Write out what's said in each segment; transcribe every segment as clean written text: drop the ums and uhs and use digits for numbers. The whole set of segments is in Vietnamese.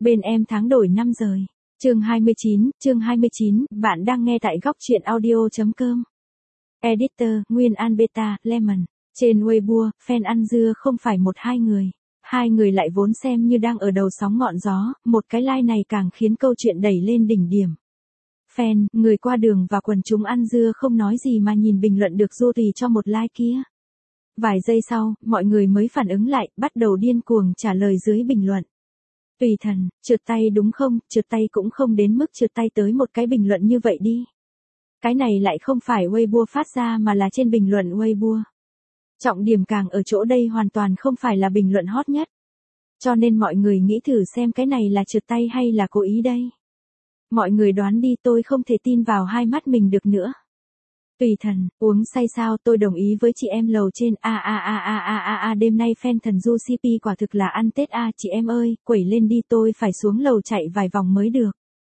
Bên em tháng đổi năm rời. Chương 29, bạn đang nghe tại góc truyện audio.com. Editor, Nguyên An Beta, Lemon. Trên Weibo, fan ăn dưa không phải một hai người. Hai người lại vốn xem như đang ở đầu sóng ngọn gió, một cái like này càng khiến câu chuyện đẩy lên đỉnh điểm. Fan, người qua đường và quần chúng ăn dưa không nói gì mà nhìn bình luận được Du Tùy cho một like kia. Vài giây sau, mọi người mới phản ứng lại, bắt đầu điên cuồng trả lời dưới bình luận. Tùy thần, trượt tay đúng không, trượt tay cũng không đến mức trượt tay tới một cái bình luận như vậy đi. Cái này lại không phải Weibo phát ra mà là trên bình luận Weibo. Trọng điểm càng ở chỗ đây hoàn toàn không phải là bình luận hot nhất. Cho nên mọi người nghĩ thử xem cái này là trượt tay hay là cố ý đây. Mọi người đoán đi, tôi không thể tin vào hai mắt mình được nữa. Tùy thần, uống say sao, tôi đồng ý với chị em lầu trên. Đêm nay fan thần Du CP quả thực là ăn Tết chị em ơi, quẩy lên đi, tôi phải xuống lầu chạy vài vòng mới được.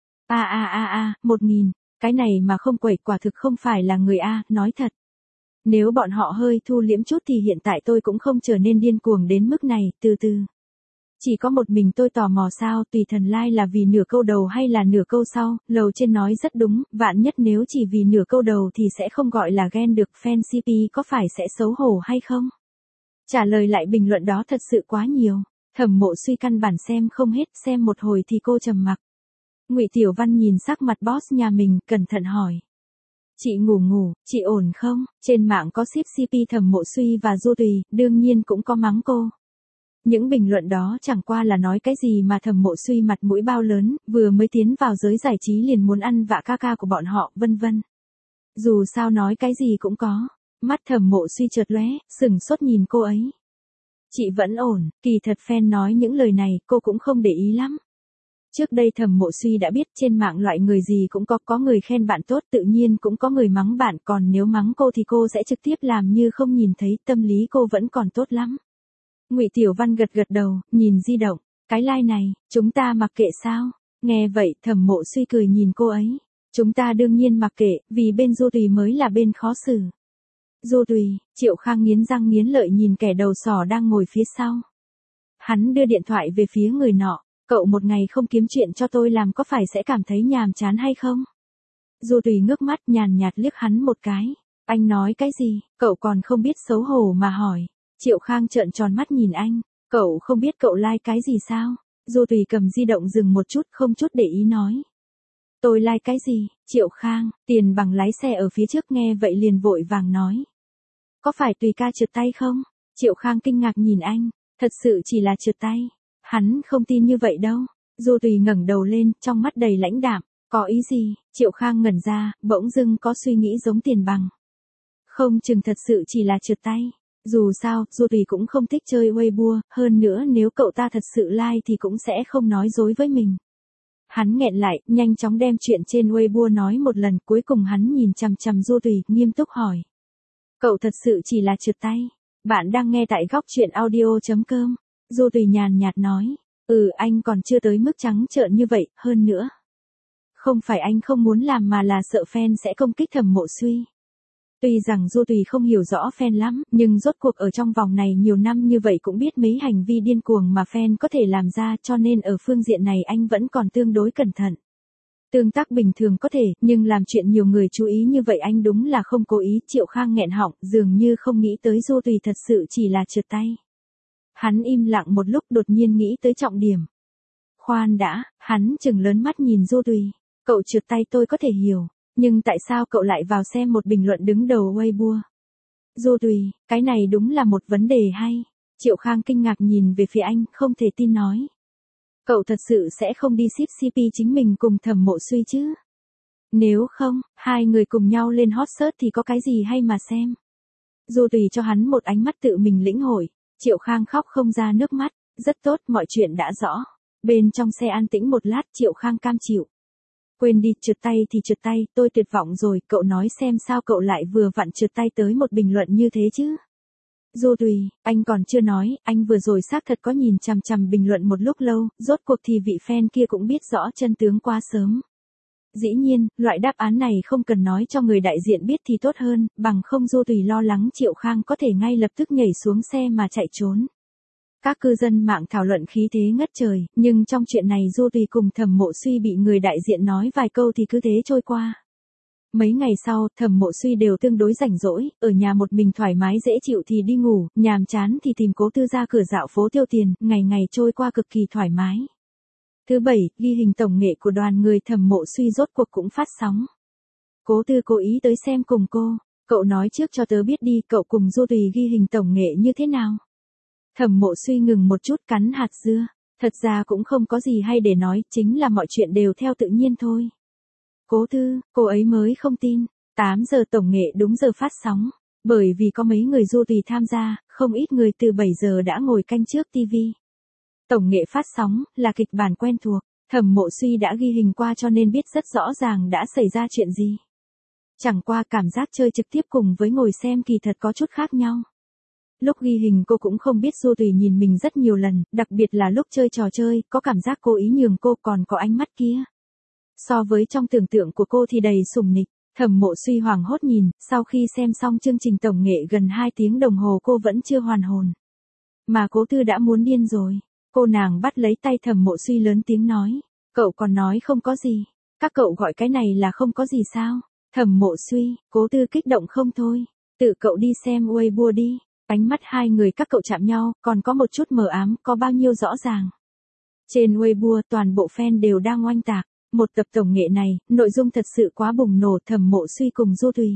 1000, cái này mà không quẩy quả thực không phải là người nói thật. Nếu bọn họ hơi thu liễm chút thì hiện tại tôi cũng không trở nên điên cuồng đến mức này, từ từ. Chỉ có một mình tôi tò mò sao, tùy thần like là vì nửa câu đầu hay là nửa câu sau, lầu trên nói rất đúng, vạn nhất nếu chỉ vì nửa câu đầu thì sẽ không gọi là ghen được, fan CP có phải sẽ xấu hổ hay không? Trả lời lại bình luận đó thật sự quá nhiều, Thẩm Mộ Suy căn bản xem không hết, xem một hồi thì cô trầm mặc. Ngụy Tiểu Văn nhìn sắc mặt boss nhà mình, cẩn thận hỏi. Chị ngủ, chị ổn không? Trên mạng có ship CP Thẩm Mộ Suy và Du Tùy, đương nhiên cũng có mắng cô. Những bình luận đó chẳng qua là nói cái gì mà Thẩm Mộ Suy mặt mũi bao lớn, vừa mới tiến vào giới giải trí liền muốn ăn vạ ca ca của bọn họ, vân vân. Dù sao nói cái gì cũng có. Mắt Thẩm Mộ Suy chợt lóe, sừng sốt nhìn cô ấy. Chị vẫn ổn, kỳ thật fan nói những lời này, cô cũng không để ý lắm. Trước đây Thẩm Mộ Suy đã biết trên mạng loại người gì cũng có người khen bạn tốt tự nhiên cũng có người mắng bạn, còn nếu mắng cô thì cô sẽ trực tiếp làm như không nhìn thấy, tâm lý cô vẫn còn tốt lắm. Ngụy Tiểu Văn gật gật đầu, nhìn di động, cái like này, chúng ta mặc kệ sao? Nghe vậy, Thẩm Mộ Suy cười nhìn cô ấy. Chúng ta đương nhiên mặc kệ, vì bên Du Tùy mới là bên khó xử. Du Tùy, Triệu Khang nghiến răng nghiến lợi nhìn kẻ đầu sỏ đang ngồi phía sau. Hắn đưa điện thoại về phía người nọ, cậu một ngày không kiếm chuyện cho tôi làm có phải sẽ cảm thấy nhàm chán hay không? Du Tùy ngước mắt nhàn nhạt liếc hắn một cái. Anh nói cái gì, cậu còn không biết xấu hổ mà hỏi. Triệu Khang trợn tròn mắt nhìn anh, cậu không biết cậu like cái gì sao? Du Tùy cầm di động dừng một chút, không chút để ý nói. Tôi like cái gì? Triệu Khang, Tiền Bằng lái xe ở phía trước nghe vậy liền vội vàng nói. Có phải Tùy ca trượt tay không? Triệu Khang kinh ngạc nhìn anh, thật sự chỉ là trượt tay. Hắn không tin như vậy đâu. Du Tùy ngẩng đầu lên, trong mắt đầy lãnh đạm. Có ý gì? Triệu Khang ngẩn ra, bỗng dưng có suy nghĩ giống Tiền Bằng. Không chừng thật sự chỉ là trượt tay. Dù sao, Du Tùy cũng không thích chơi Weibo, hơn nữa nếu cậu ta thật sự like thì cũng sẽ không nói dối với mình. Hắn nghẹn lại, nhanh chóng đem chuyện trên Weibo nói một lần, cuối cùng hắn nhìn chằm chằm Du Tùy, nghiêm túc hỏi. Cậu thật sự chỉ là trượt tay. Bạn đang nghe tại góc truyện audio.com. Du Tùy nhàn nhạt nói. Anh còn chưa tới mức trắng trợn như vậy, hơn nữa. Không phải anh không muốn làm mà là sợ fan sẽ công kích Thẩm Mộ Suy. Tuy rằng Du Tùy không hiểu rõ fan lắm, nhưng rốt cuộc ở trong vòng này nhiều năm như vậy cũng biết mấy hành vi điên cuồng mà fan có thể làm ra, cho nên ở phương diện này anh vẫn còn tương đối cẩn thận. Tương tác bình thường có thể, nhưng làm chuyện nhiều người chú ý như vậy anh đúng là không cố ý. Triệu Khang nghẹn họng, dường như không nghĩ tới Du Tùy thật sự chỉ là trượt tay. Hắn im lặng một lúc đột nhiên nghĩ tới trọng điểm. Khoan đã, hắn trừng lớn mắt nhìn Du Tùy. Cậu trượt tay tôi có thể hiểu. Nhưng tại sao cậu lại vào xem một bình luận đứng đầu Weibo? Du Tùy, cái này đúng là một vấn đề hay. Triệu Khang kinh ngạc nhìn về phía anh, không thể tin nói. Cậu thật sự sẽ không đi ship CP chính mình cùng Thẩm Mộ Suy chứ? Nếu không, hai người cùng nhau lên hot search thì có cái gì hay mà xem. Du Tùy cho hắn một ánh mắt tự mình lĩnh hội. Triệu Khang khóc không ra nước mắt. Rất tốt, mọi chuyện đã rõ. Bên trong xe an tĩnh một lát, Triệu Khang cam chịu. Quên đi, trượt tay thì trượt tay, tôi tuyệt vọng rồi, cậu nói xem sao cậu lại vừa vặn trượt tay tới một bình luận như thế chứ? Du Tùy, anh còn chưa nói, anh vừa rồi xác thật có nhìn chằm chằm bình luận một lúc lâu, rốt cuộc thì vị fan kia cũng biết rõ chân tướng quá sớm. Dĩ nhiên, loại đáp án này không cần nói cho người đại diện biết thì tốt hơn, bằng không Du Tùy lo lắng Triệu Khang có thể ngay lập tức nhảy xuống xe mà chạy trốn. Các cư dân mạng thảo luận khí thế ngất trời, nhưng trong chuyện này Du Tùy cùng Thẩm Mộ Suy bị người đại diện nói vài câu thì cứ thế trôi qua. Mấy ngày sau, Thẩm Mộ Suy đều tương đối rảnh rỗi, ở nhà một mình thoải mái dễ chịu thì đi ngủ, nhàm chán thì tìm Cố Tư ra cửa dạo phố tiêu tiền, ngày ngày trôi qua cực kỳ thoải mái. Thứ bảy, ghi hình tổng nghệ của đoàn người Thẩm Mộ Suy rốt cuộc cũng phát sóng. Cố Tư cố ý tới xem cùng cô, cậu nói trước cho tớ biết đi, cậu cùng Du Tùy ghi hình tổng nghệ như thế nào? Thẩm Mộ Suy ngừng một chút cắn hạt dưa, thật ra cũng không có gì hay để nói, chính là mọi chuyện đều theo tự nhiên thôi. Cố Tư, cô ấy mới không tin, 8 giờ tổng nghệ đúng giờ phát sóng, bởi vì có mấy người Du Tùy tham gia, không ít người từ 7 giờ đã ngồi canh trước TV. Tổng nghệ phát sóng, là kịch bản quen thuộc, Thẩm Mộ Suy đã ghi hình qua cho nên biết rất rõ ràng đã xảy ra chuyện gì. Chẳng qua cảm giác chơi trực tiếp cùng với ngồi xem kỳ thật có chút khác nhau. Lúc ghi hình cô cũng không biết Du Tùy nhìn mình rất nhiều lần, đặc biệt là lúc chơi trò chơi, có cảm giác cố ý nhường cô còn có ánh mắt kia. So với trong tưởng tượng của cô thì đầy sủng nịch, Thẩm Mộ Suy hoảng hốt nhìn, sau khi xem xong chương trình tổng nghệ gần 2 tiếng đồng hồ cô vẫn chưa hoàn hồn. Mà Cố Tư đã muốn điên rồi, cô nàng bắt lấy tay Thẩm Mộ Suy lớn tiếng nói, cậu còn nói không có gì, các cậu gọi cái này là không có gì sao? Thẩm Mộ Suy, Cố Tư kích động không thôi, tự cậu đi xem Weibo đi. Ánh mắt hai người các cậu chạm nhau, còn có một chút mờ ám, có bao nhiêu rõ ràng. Trên Weibo toàn bộ fan đều đang oanh tạc, một tập tổng nghệ này, nội dung thật sự quá bùng nổ. Thẩm Mộ Suy cùng Du Tùy.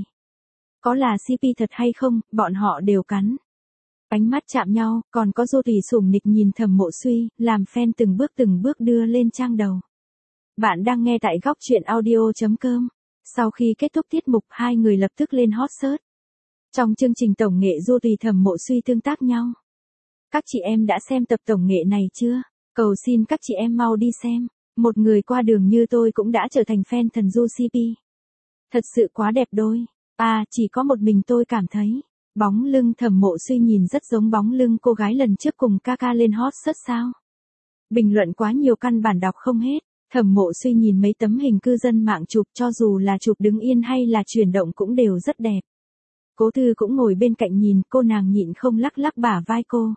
Có là CP thật hay không, bọn họ đều cắn. Ánh mắt chạm nhau, còn có Du Tùy sủng nịch nhìn Thẩm Mộ Suy, làm fan từng bước đưa lên trang đầu. Bạn đang nghe tại góc truyện audio.com. Sau khi kết thúc tiết mục, hai người lập tức lên hot search. Trong chương trình tổng nghệ Du Tùy Thẩm Mộ Suy tương tác nhau. Các chị em đã xem tập tổng nghệ này chưa? Cầu xin các chị em mau đi xem. Một người qua đường như tôi cũng đã trở thành fan thần Du CP. Thật sự quá đẹp đôi. Chỉ có một mình tôi cảm thấy. Bóng lưng Thẩm Mộ Suy nhìn rất giống bóng lưng cô gái lần trước cùng Kaka lên hot search sao. Bình luận quá nhiều căn bản đọc không hết. Thẩm Mộ Suy nhìn mấy tấm hình cư dân mạng chụp, cho dù là chụp đứng yên hay là chuyển động cũng đều rất đẹp. Cố Tư cũng ngồi bên cạnh nhìn, cô nàng nhịn không lắc lắc bả vai cô.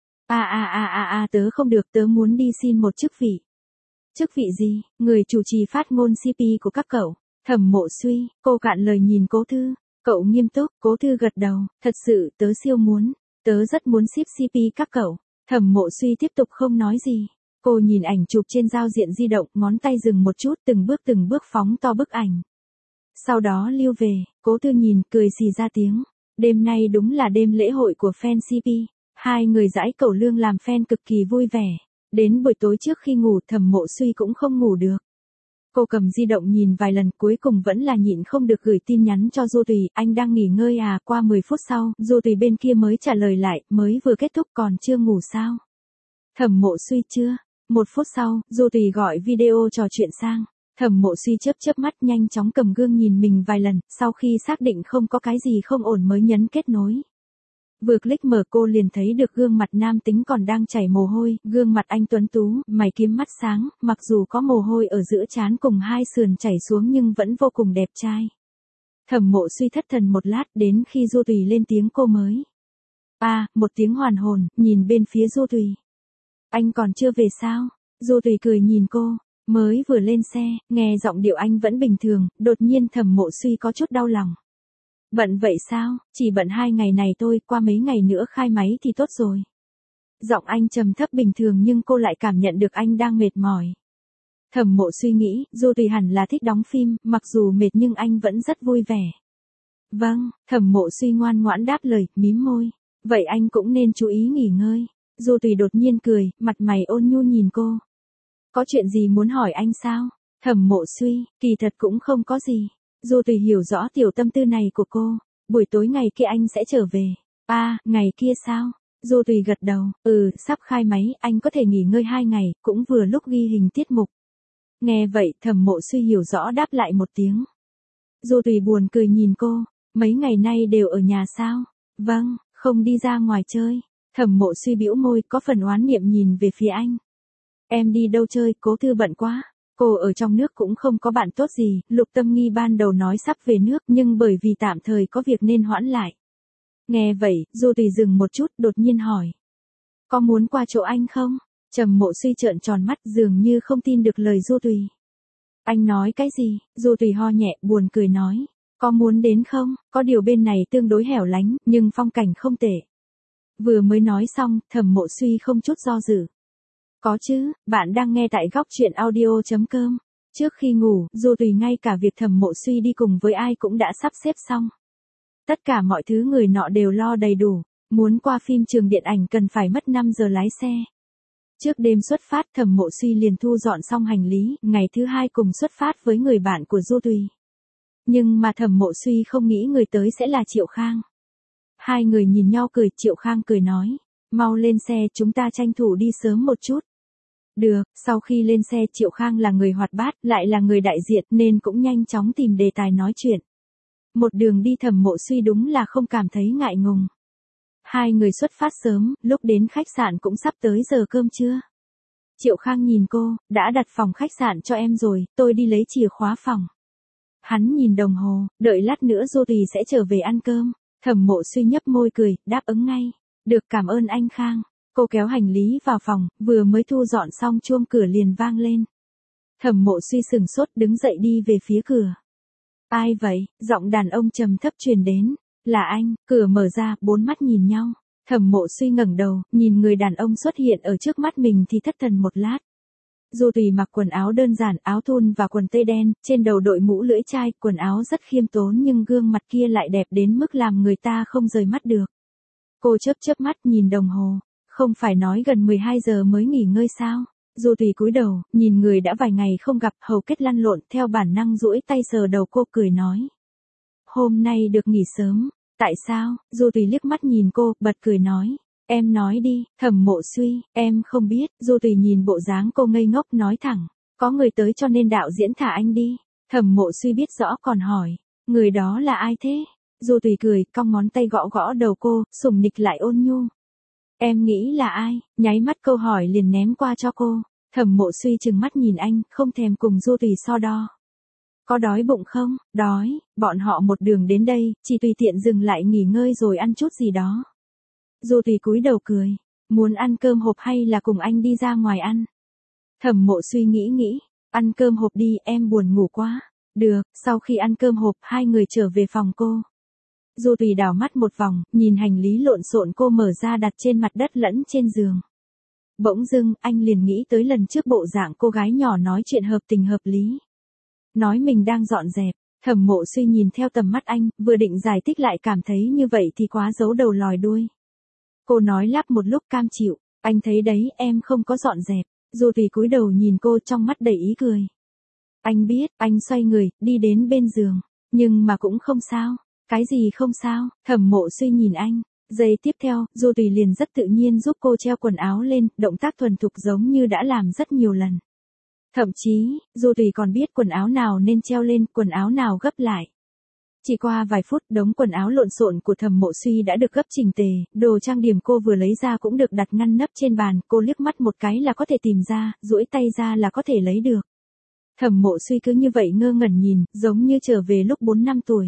Tớ không được, tớ muốn đi xin một chức vị. Chức vị gì? Người chủ trì phát ngôn CP của các cậu. Thẩm Mộ Suy, cô cạn lời nhìn Cố Tư. Cậu nghiêm túc, Cố Tư gật đầu, thật sự tớ siêu muốn. Tớ rất muốn ship CP các cậu. Thẩm Mộ Suy tiếp tục không nói gì. Cô nhìn ảnh chụp trên giao diện di động, ngón tay dừng một chút, từng bước phóng to bức ảnh. Sau đó lưu về, Cố Tư nhìn, cười xì ra tiếng. Đêm nay đúng là đêm lễ hội của fan CP. Hai người giãi cẩu lương làm fan cực kỳ vui vẻ. Đến buổi tối trước khi ngủ, Thẩm Mộ Suy cũng không ngủ được. Cô cầm di động nhìn vài lần, cuối cùng vẫn là nhịn không được gửi tin nhắn cho Du Tùy, anh đang nghỉ ngơi à? Qua 10 phút sau, Du Tùy bên kia mới trả lời lại, mới vừa kết thúc còn chưa ngủ sao? Thẩm Mộ Suy chưa. 1 phút sau, Du Tùy gọi video trò chuyện sang. Thẩm Mộ Suy chớp mắt nhanh chóng cầm gương nhìn mình vài lần, sau khi xác định không có cái gì không ổn mới nhấn kết nối. Vừa click mở cô liền thấy được gương mặt nam tính còn đang chảy mồ hôi, gương mặt anh tuấn tú, mày kiếm mắt sáng, mặc dù có mồ hôi ở giữa trán cùng hai sườn chảy xuống nhưng vẫn vô cùng đẹp trai. Thẩm Mộ Suy thất thần một lát, đến khi Du Tùy lên tiếng cô mới. Một tiếng hoàn hồn, nhìn bên phía Du Tùy. Anh còn chưa về sao? Du Tùy cười nhìn cô. Mới vừa lên xe, nghe giọng điệu anh vẫn bình thường, đột nhiên Thẩm Mộ Suy có chút đau lòng. Bận vậy sao? Chỉ bận 2 ngày này thôi, qua mấy ngày nữa khai máy thì tốt rồi. Giọng anh trầm thấp bình thường nhưng cô lại cảm nhận được anh đang mệt mỏi. Thẩm Mộ Suy nghĩ, Du Tùy hẳn là thích đóng phim, mặc dù mệt nhưng anh vẫn rất vui vẻ. Vâng, Thẩm Mộ Suy ngoan ngoãn đáp lời, mím môi. Vậy anh cũng nên chú ý nghỉ ngơi. Du Tùy đột nhiên cười, mặt mày ôn nhu nhìn cô. Có chuyện gì muốn hỏi anh sao? Thẩm Mộ Suy, kỳ thật cũng không có gì. Du Tùy hiểu rõ tiểu tâm tư này của cô. Buổi tối ngày kia anh sẽ trở về. Ngày kia sao? Du Tùy gật đầu. Sắp khai máy, anh có thể nghỉ ngơi 2 ngày, cũng vừa lúc ghi hình tiết mục. Nghe vậy, Thẩm Mộ Suy hiểu rõ đáp lại một tiếng. Du Tùy buồn cười nhìn cô. Mấy ngày nay đều ở nhà sao? Vâng, không đi ra ngoài chơi. Thẩm Mộ Suy bĩu môi, có phần oán niệm nhìn về phía anh. Em đi đâu chơi? Cố Tư bận quá. Cô ở trong nước cũng không có bạn tốt gì. Lục Tâm Nghi ban đầu nói sắp về nước nhưng bởi vì tạm thời có việc nên hoãn lại. Nghe vậy, Du Tùy dừng một chút, đột nhiên hỏi. Có muốn qua chỗ anh không? Trầm Mộ Suy trợn tròn mắt dường như không tin được lời Du Tùy. Anh nói cái gì? Du Tùy ho nhẹ buồn cười nói. Có muốn đến không? Có điều bên này tương đối hẻo lánh, nhưng phong cảnh không tệ. Vừa mới nói xong, Thẩm Mộ Suy không chút do dự. Có chứ, bạn đang nghe tại góc truyện audio.com. Trước khi ngủ, Du Tùy ngay cả việc Thẩm Mộ Suy đi cùng với ai cũng đã sắp xếp xong. Tất cả mọi thứ người nọ đều lo đầy đủ. Muốn qua phim trường điện ảnh cần phải mất 5 giờ lái xe. Trước đêm xuất phát Thẩm Mộ Suy liền thu dọn xong hành lý, ngày thứ hai cùng xuất phát với người bạn của Du Tùy. Nhưng mà Thẩm Mộ Suy không nghĩ người tới sẽ là Triệu Khang. Hai người nhìn nhau cười, Triệu Khang cười nói. Mau lên xe chúng ta tranh thủ đi sớm một chút. Được, sau khi lên xe Triệu Khang là người hoạt bát, lại là người đại diện nên cũng nhanh chóng tìm đề tài nói chuyện. Một đường đi Thẩm Mộ Suy đúng là không cảm thấy ngại ngùng. Hai người xuất phát sớm, lúc đến khách sạn cũng sắp tới giờ cơm trưa. Triệu Khang nhìn cô, đã đặt phòng khách sạn cho em rồi, tôi đi lấy chìa khóa phòng. Hắn nhìn đồng hồ, đợi lát nữa Du Tùy sẽ trở về ăn cơm. Thẩm Mộ Suy nhấp môi cười, đáp ứng ngay. Được, cảm ơn anh Khang. Cô kéo hành lý vào phòng, vừa mới thu dọn xong chuông cửa liền vang lên. Thẩm Mộ Suy sừng sốt đứng dậy đi về phía cửa. Ai vậy? Giọng đàn ông trầm thấp truyền đến. Là anh. Cửa mở ra, bốn mắt nhìn nhau. Thẩm Mộ Suy ngẩng đầu, nhìn người đàn ông xuất hiện ở trước mắt mình thì thất thần một lát. Du Tùy mặc quần áo đơn giản, áo thun và quần tây đen, trên đầu đội mũ lưỡi chai, quần áo rất khiêm tốn nhưng gương mặt kia lại đẹp đến mức làm người ta không rời mắt được. Cô chớp mắt nhìn đồng hồ, không phải nói gần 12 giờ mới nghỉ ngơi sao? Du Tùy cúi đầu, nhìn người đã vài ngày không gặp, hầu kết lăn lộn, theo bản năng duỗi tay sờ đầu cô cười nói. Hôm nay được nghỉ sớm, tại sao? Du Tùy liếc mắt nhìn cô, bật cười nói. Em nói đi, Thẩm Mộ Suy, em không biết. Du Tùy nhìn bộ dáng cô ngây ngốc nói thẳng. Có người tới cho nên đạo diễn thả anh đi. Thẩm Mộ Suy biết rõ còn hỏi. Người đó là ai thế? Du Tùy cười, cong ngón tay gõ gõ đầu cô, sủng nịch lại ôn nhu. Em nghĩ là ai? Nháy mắt câu hỏi liền ném qua cho cô. Thẩm Mộ Suy trừng mắt nhìn anh, không thèm cùng Du Tùy so đo. Có đói bụng không? Đói, bọn họ một đường đến đây, chỉ tùy tiện dừng lại nghỉ ngơi rồi ăn chút gì đó. Du Tùy cúi đầu cười. Muốn ăn cơm hộp hay là cùng anh đi ra ngoài ăn? Thẩm Mộ Suy nghĩ. Ăn cơm hộp đi, em buồn ngủ quá. Được, sau khi ăn cơm hộp, hai người trở về phòng cô. Du Tùy đảo mắt một vòng, nhìn hành lý lộn xộn cô mở ra đặt trên mặt đất lẫn trên giường. Bỗng dưng, anh liền nghĩ tới lần trước bộ dạng cô gái nhỏ nói chuyện hợp tình hợp lý. Nói mình đang dọn dẹp. Thẩm Mộ Suy nhìn theo tầm mắt anh, vừa định giải thích lại cảm thấy như vậy thì quá giấu đầu lòi đuôi. Cô nói lắp một lúc cam chịu. Anh thấy đấy, em không có dọn dẹp. Du Tùy cúi đầu nhìn cô trong mắt đầy ý cười. Anh biết, anh xoay người, đi đến bên giường. Nhưng mà cũng không sao. Cái gì không sao? Thẩm Mộ Suy nhìn anh. Giây tiếp theo, Du Tùy liền rất tự nhiên giúp cô treo quần áo lên, động tác thuần thục giống như đã làm rất nhiều lần. Thậm chí, Du Tùy còn biết quần áo nào nên treo lên, quần áo nào gấp lại. Chỉ qua vài phút, đống quần áo lộn xộn của Thẩm Mộ Suy đã được gấp chỉnh tề, đồ trang điểm cô vừa lấy ra cũng được đặt ngăn nắp trên bàn, cô liếc mắt một cái là có thể tìm ra, duỗi tay ra là có thể lấy được. Thẩm Mộ Suy cứ như vậy ngơ ngẩn nhìn, giống như trở về lúc 4 năm tuổi.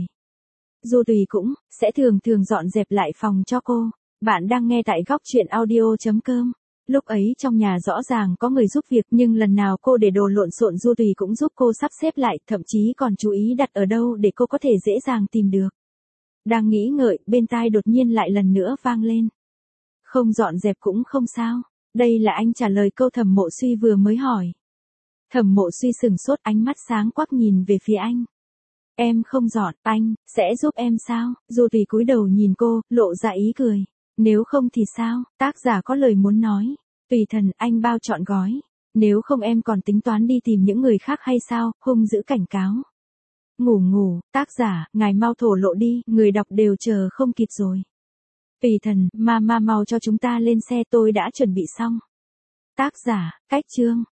Du Tùy cũng sẽ thường dọn dẹp lại phòng cho cô. Bạn đang nghe tại góc truyện audio.com. Lúc ấy trong nhà rõ ràng có người giúp việc nhưng lần nào cô để đồ lộn xộn Du Tùy cũng giúp cô sắp xếp lại, thậm chí còn chú ý đặt ở đâu để cô có thể dễ dàng tìm được. Đang nghĩ ngợi, bên tai đột nhiên lại lần nữa vang lên. Không dọn dẹp cũng không sao. Đây là anh trả lời câu Thẩm Mộ Suy vừa mới hỏi. Thẩm Mộ Suy sừng sốt, ánh mắt sáng quắc nhìn về phía anh. Em không dọn, anh sẽ giúp em sao? Du Tùy cúi đầu nhìn cô, lộ ra ý cười. Nếu không thì sao? Tác giả có lời muốn nói. Tùy thần, anh bao trọn gói. Nếu không em còn tính toán đi tìm những người khác hay sao? Hung dữ cảnh cáo. Ngủ, tác giả, ngài mau thổ lộ đi, người đọc đều chờ không kịp rồi. Tùy thần, mau cho chúng ta lên xe, tôi đã chuẩn bị xong. Tác giả, cách chương.